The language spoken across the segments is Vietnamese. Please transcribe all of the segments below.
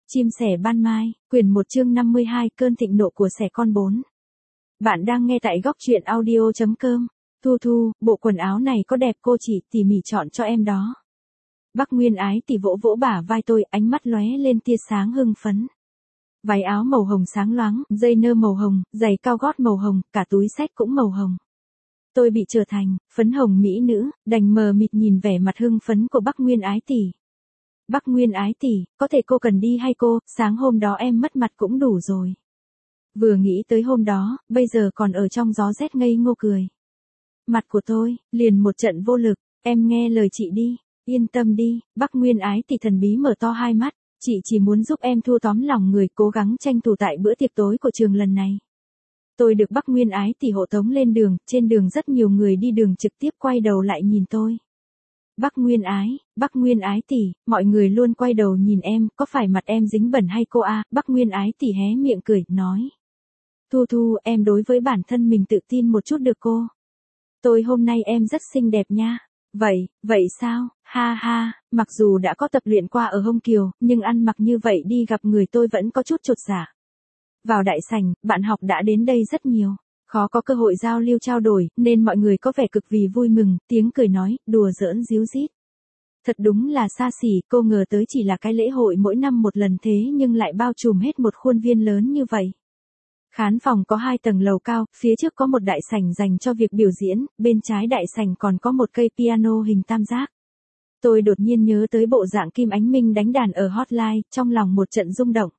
Chim sẻ ban mai, quyển 1 chương 52 cơn thịnh nộ của sẻ con 4. Bạn đang nghe tại góc truyện audio.com. Thu Thu, bộ quần áo này có đẹp cô chị tỉ mỉ chọn cho em đó. Bắc Nguyên Ái tỉ vỗ vỗ bả vai tôi, ánh mắt lóe lên tia sáng hưng phấn. Váy áo màu hồng sáng loáng, dây nơ màu hồng, giày cao gót màu hồng, cả túi xách cũng màu hồng. Tôi bị trở thành phấn hồng mỹ nữ, đành mờ mịt nhìn vẻ mặt hưng phấn của Bắc Nguyên Ái tỉ. Bắc Nguyên Ái tỉ, có thể cô cần đi hay cô, sáng hôm đó em mất mặt cũng đủ rồi. Vừa nghĩ tới hôm đó, bây giờ còn ở trong gió rét ngây ngô cười. Mặt của tôi, liền một trận vô lực, em nghe lời chị đi, yên tâm đi, Bắc Nguyên Ái tỉ thần bí mở to hai mắt, chị chỉ muốn giúp em thu tóm lòng người cố gắng tranh thủ tại bữa tiệc tối của trường lần này. Tôi được Bắc Nguyên Ái tỉ hộ tống lên đường, trên đường rất nhiều người đi đường trực tiếp quay đầu lại nhìn tôi. Bắc Nguyên Ái tỉ, mọi người luôn quay đầu nhìn em, có phải mặt em dính bẩn hay cô à? Bắc Nguyên Ái tỉ hé miệng cười, nói. Thu Thu, em đối với bản thân mình tự tin một chút được cô. Tôi hôm nay em rất xinh đẹp nha. Vậy sao, ha ha, mặc dù đã có tập luyện qua ở Hông Kiều, nhưng ăn mặc như vậy đi gặp người tôi vẫn có chút chột dạ. Vào đại sảnh, bạn học đã đến đây rất nhiều. Khó có cơ hội giao lưu trao đổi, nên mọi người có vẻ cực vì vui mừng, tiếng cười nói, đùa giỡn díu dít. Thật đúng là xa xỉ, cô ngờ tới chỉ là cái lễ hội mỗi năm một lần thế nhưng lại bao trùm hết một khuôn viên lớn như vậy. Khán phòng có 2 tầng lầu cao, phía trước có một đại sảnh dành cho việc biểu diễn, bên trái đại sảnh còn có một cây piano hình tam giác. Tôi đột nhiên nhớ tới bộ dạng Kim Ánh Minh đánh đàn ở Hotline, trong lòng một trận rung động.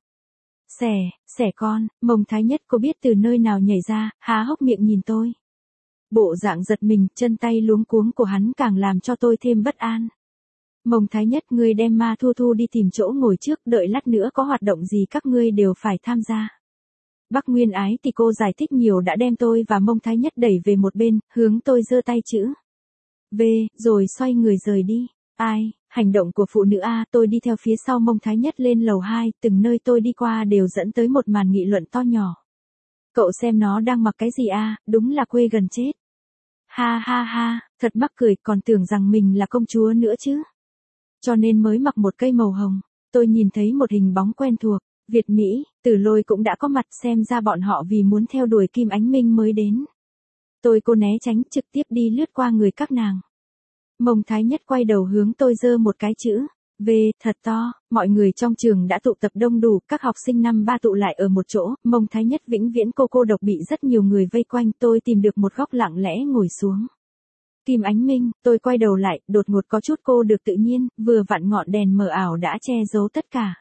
Sẻ con, Mông Thái Nhất cô biết từ nơi nào nhảy ra, há hốc miệng nhìn tôi. Bộ dạng giật mình, chân tay luống cuống của hắn càng làm cho tôi thêm bất an. Mông Thái Nhất, ngươi đem Ma Thu Thu đi tìm chỗ ngồi trước, đợi lát nữa có hoạt động gì các ngươi đều phải tham gia. Bắc Nguyên Ái thì cô giải thích nhiều đã đem tôi và Mông Thái Nhất đẩy về một bên, hướng tôi giơ tay chữ V, rồi xoay người rời đi. Ai, hành động của phụ nữ a, tôi đi theo phía sau Mông Thái Nhất lên lầu 2, từng nơi tôi đi qua đều dẫn tới một màn nghị luận to nhỏ. Cậu xem nó đang mặc cái gì a, đúng là quê gần chết. Ha ha ha, thật mắc cười, còn tưởng rằng mình là công chúa nữa chứ. Cho nên mới mặc một cây màu hồng. Tôi nhìn thấy một hình bóng quen thuộc, Việt Mỹ, Tử Lôi cũng đã có mặt, xem ra bọn họ vì muốn theo đuổi Kim Ánh Minh mới đến. Cô né tránh, trực tiếp đi lướt qua người các nàng. Mông Thái Nhất quay đầu hướng tôi giơ một cái chữ V thật to, mọi người trong trường đã tụ tập đông đủ, các học sinh năm 3 tụ lại ở một chỗ, Mông Thái Nhất vĩnh viễn cô độc bị rất nhiều người vây quanh, tôi tìm được một góc lặng lẽ ngồi xuống. Kim Ánh Minh, tôi quay đầu lại, đột ngột có chút cô được tự nhiên, vừa vặn ngọn đèn mờ ảo đã che giấu tất cả.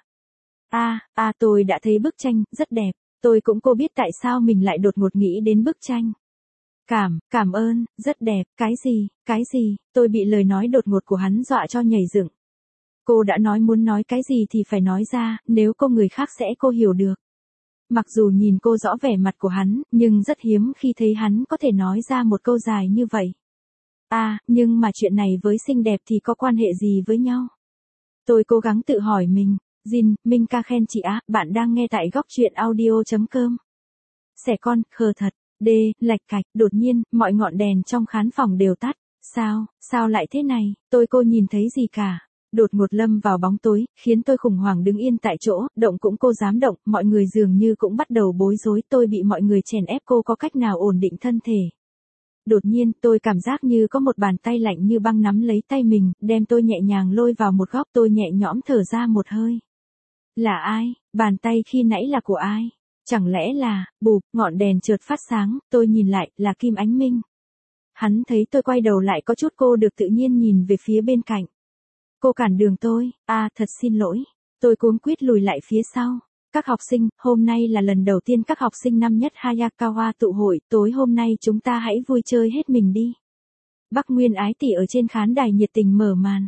Tôi đã thấy bức tranh, rất đẹp, tôi cũng cô biết tại sao mình lại đột ngột nghĩ đến bức tranh. Cảm ơn, rất đẹp, cái gì, tôi bị lời nói đột ngột của hắn dọa cho nhảy dựng. Cô đã nói muốn nói cái gì thì phải nói ra, nếu cô người khác sẽ cô hiểu được. Mặc dù nhìn cô rõ vẻ mặt của hắn, nhưng rất hiếm khi thấy hắn có thể nói ra một câu dài như vậy. Nhưng mà chuyện này với xinh đẹp thì có quan hệ gì với nhau? Tôi cố gắng tự hỏi mình, Minh ca khen chị á, bạn đang nghe tại góc truyện audio.com. Sẻ con, khờ thật, lạch cạch, đột nhiên, mọi ngọn đèn trong khán phòng đều tắt. Sao lại thế này, cô nhìn thấy gì cả. Đột ngột lâm vào bóng tối, khiến tôi khủng hoảng đứng yên tại chỗ, động cũng cô dám động, mọi người dường như cũng bắt đầu bối rối, tôi bị mọi người chèn ép, cô có cách nào ổn định thân thể. Đột nhiên, tôi cảm giác như có một bàn tay lạnh như băng nắm lấy tay mình, đem tôi nhẹ nhàng lôi vào một góc, tôi nhẹ nhõm thở ra một hơi. Là ai? Bàn tay khi nãy là của ai? Chẳng lẽ là, ngọn đèn chợt phát sáng, tôi nhìn lại, là Kim Ánh Minh. Hắn thấy tôi quay đầu lại có chút cô được tự nhiên nhìn về phía bên cạnh. Cô cản đường tôi, thật xin lỗi. Tôi cuống quýt lùi lại phía sau. Các học sinh, hôm nay là lần đầu tiên các học sinh năm nhất Hayakawa tụ hội, tối hôm nay chúng ta hãy vui chơi hết mình đi. Bắc Nguyên Ái tỉ ở trên khán đài nhiệt tình mở màn.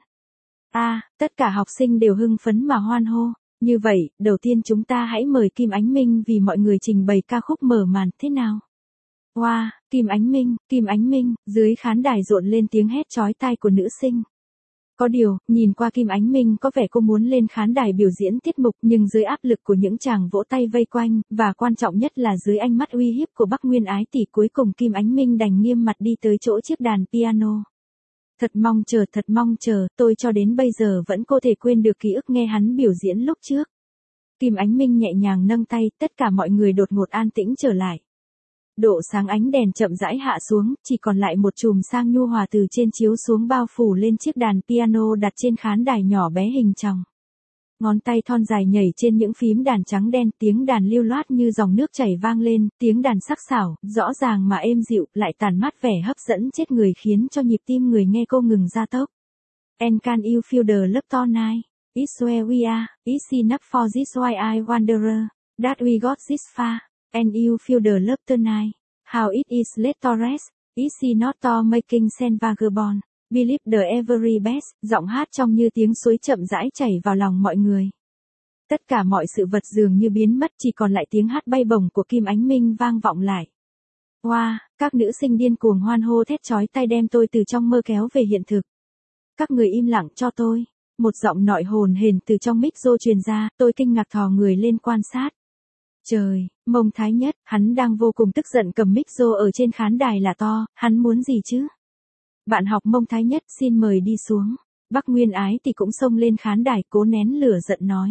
Tất cả học sinh đều hưng phấn mà hoan hô. Như vậy, đầu tiên chúng ta hãy mời Kim Ánh Minh vì mọi người trình bày ca khúc mở màn thế nào. Wow, Kim Ánh Minh, dưới khán đài rộn lên tiếng hét chói tai của nữ sinh. Có điều, nhìn qua Kim Ánh Minh có vẻ cô muốn lên khán đài biểu diễn tiết mục nhưng dưới áp lực của những chàng vỗ tay vây quanh, và quan trọng nhất là dưới ánh mắt uy hiếp của Bắc Nguyên Ái tỉ, cuối cùng Kim Ánh Minh đành nghiêm mặt đi tới chỗ chiếc đàn piano. Thật mong chờ, tôi cho đến bây giờ vẫn có thể quên được ký ức nghe hắn biểu diễn lúc trước. Kim Ánh Minh nhẹ nhàng nâng tay, tất cả mọi người đột ngột an tĩnh trở lại. Độ sáng ánh đèn chậm rãi hạ xuống, chỉ còn lại một chùm sang nhu hòa từ trên chiếu xuống bao phủ lên chiếc đàn piano đặt trên khán đài nhỏ bé hình tròng. Ngón tay thon dài nhảy trên những phím đàn trắng đen, tiếng đàn lưu loát như dòng nước chảy vang lên, tiếng đàn sắc sảo, rõ ràng mà êm dịu, lại tàn mát vẻ hấp dẫn chết người khiến cho nhịp tim người nghe cô ngừng gia tốc. And can you feel the love tonight? It's where we are, it's enough for this why I wonder, that we got this far, and you feel the love tonight, how it is let to rest, is he not to making sense vagabond, believe the every best, giọng hát trong như tiếng suối chậm rãi chảy vào lòng mọi người. Tất cả mọi sự vật dường như biến mất, chỉ còn lại tiếng hát bay bổng của Kim Ánh Minh vang vọng lại. Wow, các nữ sinh điên cuồng hoan hô thét chói tai đem tôi từ trong mơ kéo về hiện thực. Các người im lặng cho tôi. Một giọng nói hồn hển từ trong micro truyền ra, tôi kinh ngạc thò người lên quan sát. Trời, Mông Thái Nhất, hắn đang vô cùng tức giận cầm micro ở trên khán đài là to, hắn muốn gì chứ? Bạn học Mông Thái Nhất xin mời đi xuống. Bắc Nguyên Ái thì cũng xông lên khán đài cố nén lửa giận nói.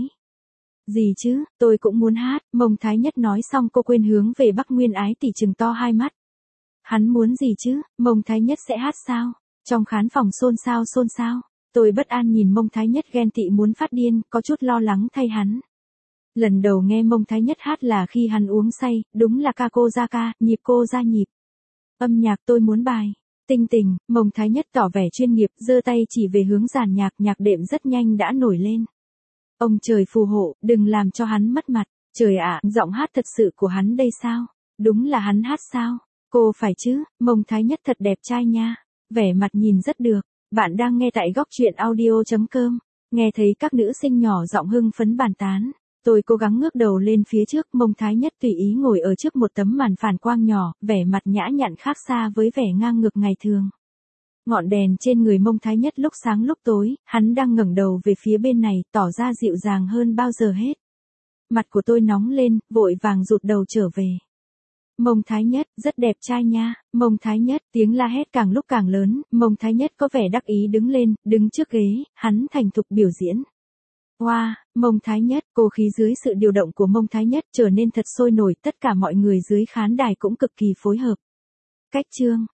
Gì chứ, tôi cũng muốn hát, Mông Thái Nhất nói xong cô quên hướng về Bắc Nguyên Ái thì trừng to hai mắt. Hắn muốn gì chứ, Mông Thái Nhất sẽ hát sao? Trong khán phòng xôn xao. Tôi bất an nhìn Mông Thái Nhất ghen tị muốn phát điên, có chút lo lắng thay hắn. Lần đầu nghe Mông Thái Nhất hát là khi hắn uống say, đúng là ca cô ra ca, nhịp cô ra nhịp. Âm nhạc tôi muốn bài. Tinh tình, Mông Thái Nhất tỏ vẻ chuyên nghiệp, giơ tay chỉ về hướng giàn nhạc, nhạc đệm rất nhanh đã nổi lên. Ông trời phù hộ, đừng làm cho hắn mất mặt. Trời ạ, giọng hát thật sự của hắn đây sao? Đúng là hắn hát sao? Cô phải chứ, Mông Thái Nhất thật đẹp trai nha. Vẻ mặt nhìn rất được. Bạn đang nghe tại góc truyện audio.com. Nghe thấy các nữ sinh nhỏ giọng hưng phấn bàn tán. Tôi cố gắng ngước đầu lên phía trước, Mông Thái Nhất tùy ý ngồi ở trước một tấm màn phản quang nhỏ, vẻ mặt nhã nhặn khác xa với vẻ ngang ngược ngày thường. Ngọn đèn trên người Mông Thái Nhất lúc sáng lúc tối, hắn đang ngẩng đầu về phía bên này, tỏ ra dịu dàng hơn bao giờ hết. Mặt của tôi nóng lên, vội vàng rụt đầu trở về. Mông Thái Nhất, rất đẹp trai nha, Mông Thái Nhất, tiếng la hét càng lúc càng lớn, Mông Thái Nhất có vẻ đắc ý đứng lên, đứng trước ghế, hắn thành thục biểu diễn. Wow, Mông Thái Nhất, cô khí dưới sự điều động của Mông Thái Nhất trở nên thật sôi nổi, tất cả mọi người dưới khán đài cũng cực kỳ phối hợp. Cách chương